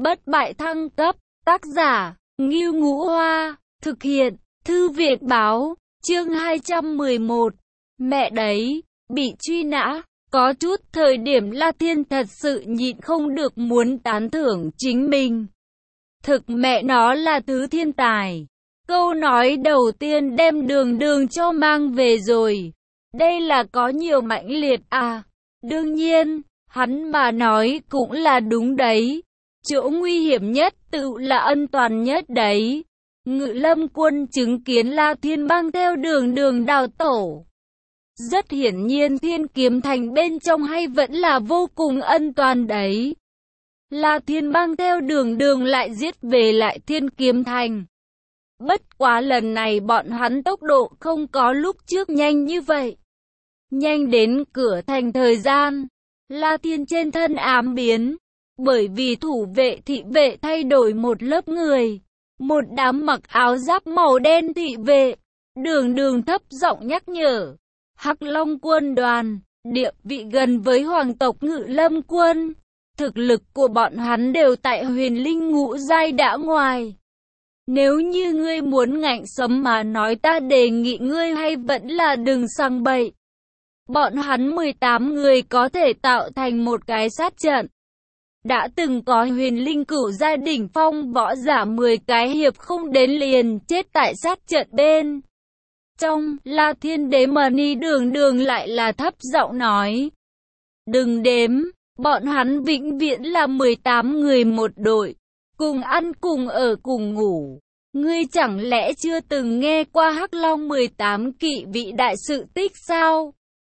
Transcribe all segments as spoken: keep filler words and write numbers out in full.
Bất bại thăng cấp, tác giả, Ngưu Ngũ Hoa, thực hiện, Thư viện báo, chương hai trăm mười một. Mẹ đấy, bị truy nã, có chút thời điểm La Thiên thật sự nhịn không được muốn tán thưởng chính mình. Thực mẹ nó là thứ thiên tài. Câu nói đầu tiên đem Đường Đường cho mang về rồi. Đây là có nhiều mãnh liệt à. Đương nhiên, hắn mà nói cũng là đúng đấy. Chỗ nguy hiểm nhất tự là an toàn nhất đấy. Ngự Lâm Quân chứng kiến La Thiên mang theo Đường Đường đào tổ. Rất hiển nhiên Thiên Kiếm Thành bên trong hay vẫn là vô cùng an toàn đấy. La Thiên mang theo Đường Đường lại giết về lại Thiên Kiếm Thành. Bất quá lần này bọn hắn tốc độ không có lúc trước nhanh như vậy. Nhanh đến cửa thành thời gian, La Thiên trên thân ám biến. Bởi vì thủ vệ thị vệ thay đổi một lớp người. Một đám mặc áo giáp màu đen thị vệ. Đường Đường thấp giọng nhắc nhở. Hắc Long quân đoàn, địa vị gần với hoàng tộc Ngự Lâm quân. Thực lực của bọn hắn đều tại huyền linh ngũ giai đã ngoài. Nếu như ngươi muốn ngạnh sống mà nói ta đề nghị ngươi hay vẫn là đừng sang bậy. Bọn hắn mười tám người có thể tạo thành một cái sát trận. Đã từng có huyền linh cửu giai đỉnh phong võ giả mười cái hiệp không đến liền chết tại sát trận bên. Trong, La Thiên đế mà ni Đường Đường lại là thấp giọng nói. Đừng đếm, bọn hắn vĩnh viễn là mười tám người một đội. Cùng ăn cùng ở cùng ngủ. Ngươi chẳng lẽ chưa từng nghe qua Hắc Long mười tám kỵ vị đại sự tích sao?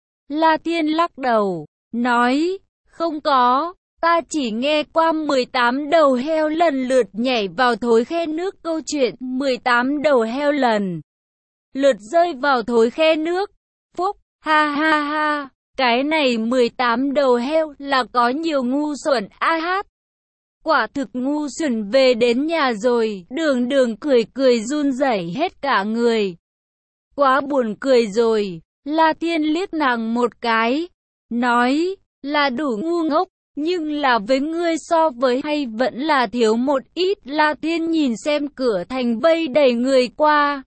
La Thiên lắc đầu, nói, không có, ta chỉ nghe qua mười tám đầu heo lần lượt nhảy vào thối khe nước câu chuyện mười tám đầu heo lần lượt rơi vào thối khe nước. Phúc, ha ha ha, cái này mười tám đầu heo là có nhiều ngu xuẩn a hát. Quả thực ngu xuẩn về đến nhà rồi, Đường Đường cười cười run rẩy hết cả người. Quá buồn cười rồi, La Thiên liếc nàng một cái, nói, là đủ ngu ngốc, nhưng là với ngươi so với hay vẫn là thiếu một ít. La Thiên nhìn xem cửa thành vây đầy người qua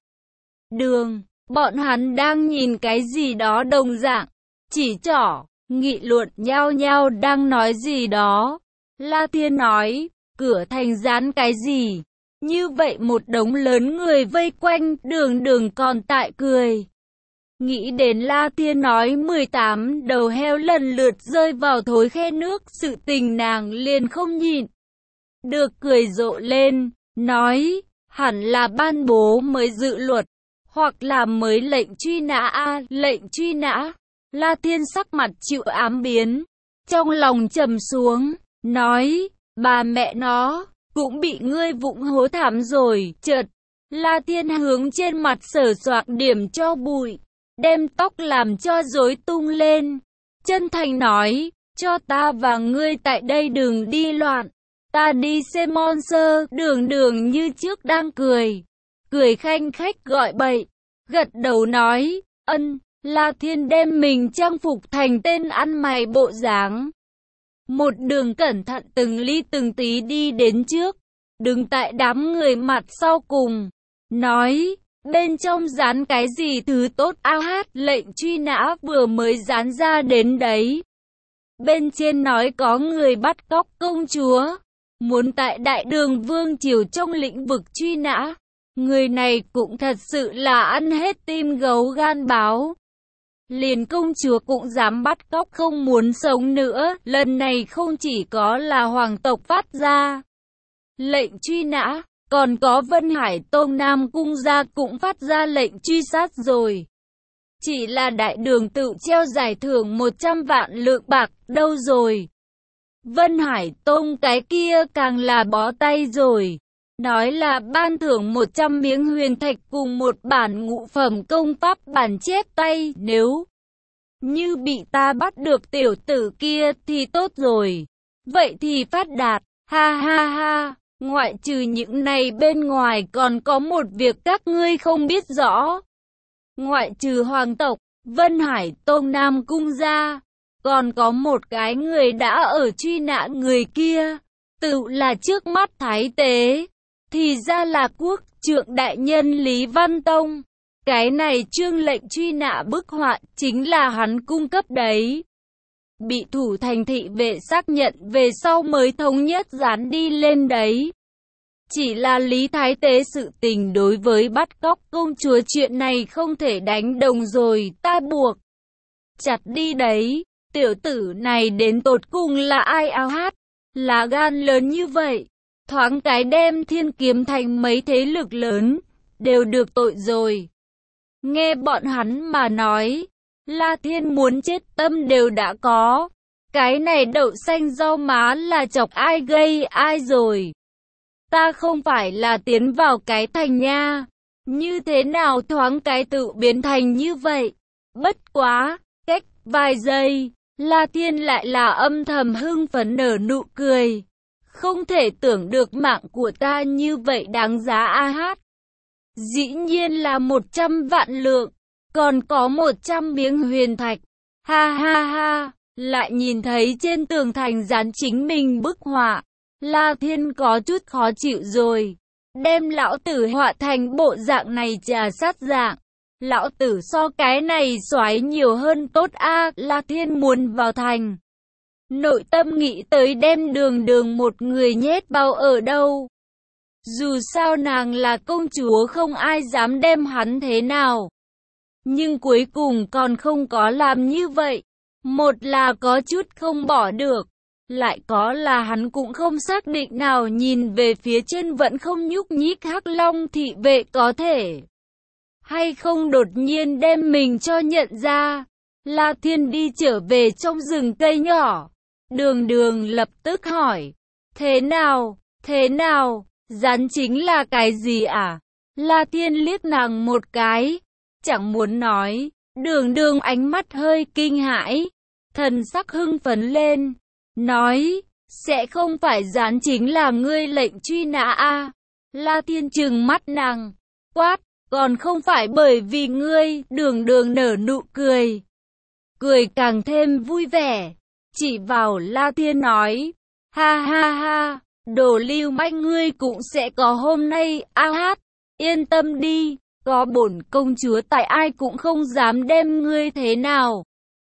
đường, bọn hắn đang nhìn cái gì đó đồng dạng, chỉ trỏ, nghị luận nhao nhao đang nói gì đó. La Thiên nói, cửa thành dán cái gì? Như vậy một đống lớn người vây quanh, Đường Đường còn tại cười. Nghĩ đến La Thiên nói mười tám đầu heo lần lượt rơi vào thối khe nước, sự tình nàng liền không nhịn được cười rộ lên, nói, hẳn là ban bố mới dự luật, hoặc là mới lệnh truy nã a, lệnh truy nã. La Thiên sắc mặt chịu ám biến, trong lòng trầm xuống. Nói, bà mẹ nó, cũng bị ngươi vụng hố thảm rồi. Chợt, La Thiên hướng trên mặt sở soạc điểm cho bụi, đem tóc làm cho rối tung lên. Chân thành nói, cho ta và ngươi tại đây đừng đi loạn. Ta đi xem monster. Đường Đường như trước đang cười. Cười khanh khách gọi bậy. Gật đầu nói, ân. La Thiên đem mình trang phục thành tên ăn mày bộ dáng. Một đường cẩn thận từng ly từng tí đi đến trước, đứng tại đám người mặt sau cùng, nói, bên trong dán cái gì thứ tốt a hát, lệnh truy nã vừa mới dán ra đến đấy. Bên trên nói có người bắt cóc công chúa, muốn tại Đại Đường Vương Triều trong lĩnh vực truy nã. Người này cũng thật sự là ăn hết tim gấu gan báo. Liền công chúa cũng dám bắt cóc, không muốn sống nữa. Lần này không chỉ có là hoàng tộc phát ra lệnh truy nã, còn có Vân Hải Tông Nam Cung gia cũng phát ra lệnh truy sát rồi. Chỉ là Đại Đường tự treo giải thưởng một trăm vạn lượng bạc đâu rồi. Vân Hải Tông cái kia càng là bó tay rồi. Nói là ban thưởng một trăm miếng huyền thạch cùng một bản ngũ phẩm công pháp bản chép tay. Nếu như bị ta bắt được tiểu tử kia thì tốt rồi. Vậy thì phát đạt. Ha ha ha. Ngoại trừ những này bên ngoài còn có một việc các ngươi không biết rõ. Ngoại trừ hoàng tộc, Vân Hải Tông Nam Cung gia, còn có một cái người đã ở truy nã người kia. tự là trước mắt thái tế, thì ra là quốc trượng đại nhân Lý Văn Tông. Cái này chương lệnh truy nã bức họa chính là hắn cung cấp đấy. Bị thủ thành thị vệ xác nhận về sau mới thống nhất dán đi lên đấy. Chỉ là Lý Thái Tế sự tình đối với bắt cóc công chúa chuyện này không thể đánh đồng rồi, ta buộc chặt đi đấy. Tiểu tử này đến tột cùng là ai áo hát, là gan lớn như vậy, thoáng cái đem Thiên Kiếm Thành mấy thế lực lớn, đều được tội rồi. Nghe bọn hắn mà nói, La Thiên muốn chết tâm đều đã có. Cái này đậu xanh rau má là chọc ai gây ai rồi. Ta không phải là tiến vào cái thành nha. Như thế nào thoáng cái tự biến thành như vậy? Bất quá, cách vài giây, La Thiên lại là âm thầm hưng phấn nở nụ cười. Không thể tưởng được mạng của ta như vậy đáng giá a hát. Dĩ nhiên là một trăm vạn lượng, còn có một trăm miếng huyền thạch. Ha ha ha, lại nhìn thấy trên tường thành dán chính mình bức họa. La Thiên có chút khó chịu rồi. Đem lão tử họa thành bộ dạng này trà sát dạng. Lão tử so cái này xoái nhiều hơn tốt a. La Thiên muốn vào thành. Nội tâm nghĩ tới đem đường đường một người nhét bao ở đâu. Dù sao nàng là công chúa không ai dám đem hắn thế nào. Nhưng cuối cùng còn không có làm như vậy. Một là có chút không bỏ được. Lại có là hắn cũng không xác định nào nhìn về phía trên vẫn không nhúc nhích Hắc Long thị vệ có thể hay không đột nhiên đem mình cho nhận ra. La Thiên đi trở về trong rừng cây nhỏ. Đường đường lập tức hỏi. Thế nào? Thế nào? Rắn chính là cái gì à? La Thiên liếc nàng một cái. Chẳng muốn nói. Đường đường ánh mắt hơi kinh hãi. Thần sắc hưng phấn lên. Nói. Sẽ không phải rắn chính là ngươi lệnh truy nã à? La Thiên trừng mắt nàng. Quát. Còn không phải bởi vì ngươi. Đường đường nở nụ cười. Cười càng thêm vui vẻ. Chỉ vào La Thiên nói. Ha ha ha. Đồ lưu manh ngươi cũng sẽ có hôm nay, a hát, yên tâm đi, có bổn công chúa tại ai cũng không dám đem ngươi thế nào.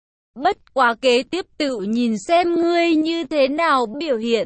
Bất quá kế tiếp tự nhìn xem ngươi như thế nào biểu hiện.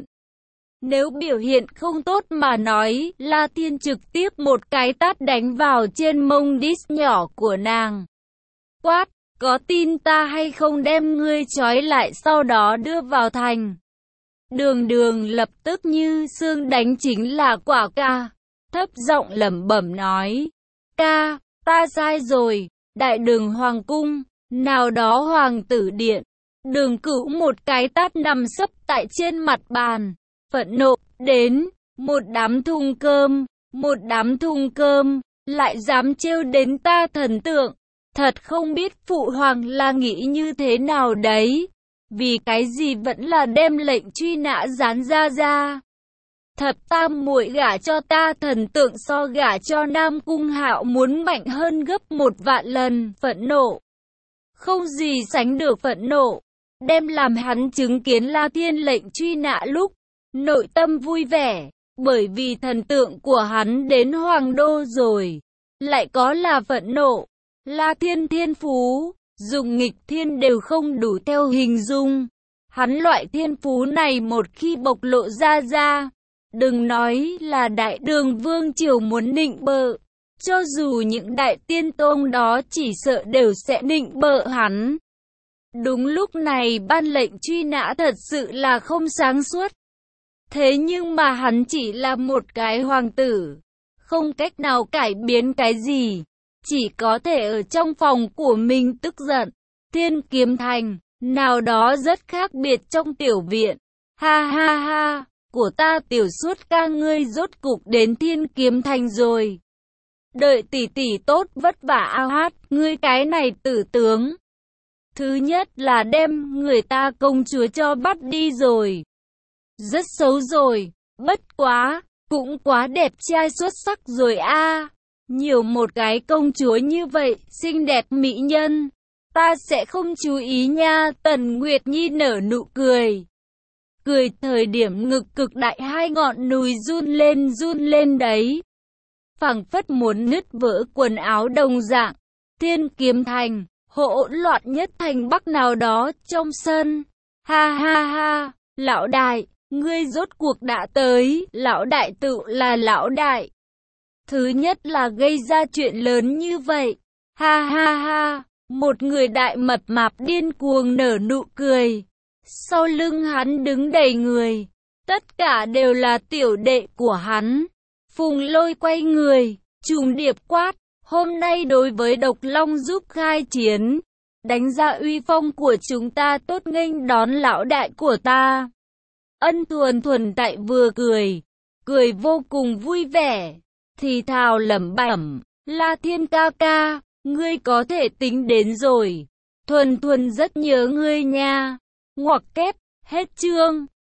Nếu biểu hiện không tốt mà nói, La Thiên trực tiếp một cái tát đánh vào trên mông đít nhỏ của nàng. Quát, có tin ta hay không đem ngươi trói lại sau đó đưa vào thành. Đường đường lập tức như xương đánh chính là quả ca. Thấp giọng lẩm bẩm nói. Ca, ta sai rồi. Đại đường hoàng cung, nào đó hoàng tử điện. Đường Cửu một cái tát nằm sấp tại trên mặt bàn. Phẫn nộ, đến, một đám thùng cơm, một đám thùng cơm, lại dám trêu đến ta thần tượng. Thật không biết phụ hoàng là nghĩ như thế nào đấy. Vì cái gì vẫn là đem lệnh truy nã dán ra ra. Thập tam muội gả cho ta thần tượng so gả cho Nam Cung Hạo muốn mạnh hơn gấp một vạn lần. Phẫn nộ. Không gì sánh được phẫn nộ. Đem làm hắn chứng kiến La Thiên lệnh truy nã lúc. Nội tâm vui vẻ. Bởi vì thần tượng của hắn đến Hoàng Đô rồi. Lại có là phẫn nộ. La Thiên thiên phú. Dùng nghịch thiên đều không đủ theo hình dung. Hắn loại thiên phú này một khi bộc lộ ra ra. Đừng nói là đại đường vương triều muốn nịnh bợ. Cho dù những đại tiên tôn đó chỉ sợ đều sẽ nịnh bợ hắn. Đúng lúc này ban lệnh truy nã thật sự là không sáng suốt. Thế nhưng mà hắn chỉ là một cái hoàng tử. Không cách nào cải biến cái gì. Chỉ có thể ở trong phòng của mình tức giận. Thiên Kiếm Thành, nào đó rất khác biệt trong tiểu viện. Ha ha ha, của ta tiểu suốt ca ngươi rốt cục đến Thiên Kiếm Thành rồi. Đợi tỷ tỷ tốt vất vả a hát, ngươi cái này tử tướng. Thứ nhất là đem người ta công chúa cho bắt đi rồi. Rất xấu rồi, bất quá, cũng quá đẹp trai xuất sắc rồi a. Nhiều một cái công chúa như vậy, xinh đẹp mỹ nhân. Ta sẽ không chú ý nha. Tần Nguyệt Nhi nở nụ cười. cười thời điểm ngực cực đại hai ngọn núi run lên run lên đấy. Phảng phất muốn nứt vỡ quần áo đồng dạng. Thiên kiếm thành, hỗn loạn nhất thành bắc nào đó trong sân. Ha ha ha, lão đại, ngươi rốt cuộc đã tới, lão đại tự là lão đại. Thứ nhất là gây ra chuyện lớn như vậy. Ha ha ha, một người đại mập mạp điên cuồng nở nụ cười. Sau lưng hắn đứng đầy người, tất cả đều là tiểu đệ của hắn. Phùng Lôi quay người, trùng điệp quát, hôm nay đối với Độc Long giúp khai chiến, đánh ra uy phong của chúng ta tốt nghênh đón lão đại của ta. Ân Thuần Thuần tại vừa cười, cười vô cùng vui vẻ, thì thào lẩm bẩm, La Thiên ca ca, ngươi có thể tính đến rồi, Thuần Thuần rất nhớ ngươi nha. Ngoặc kép, hết chương.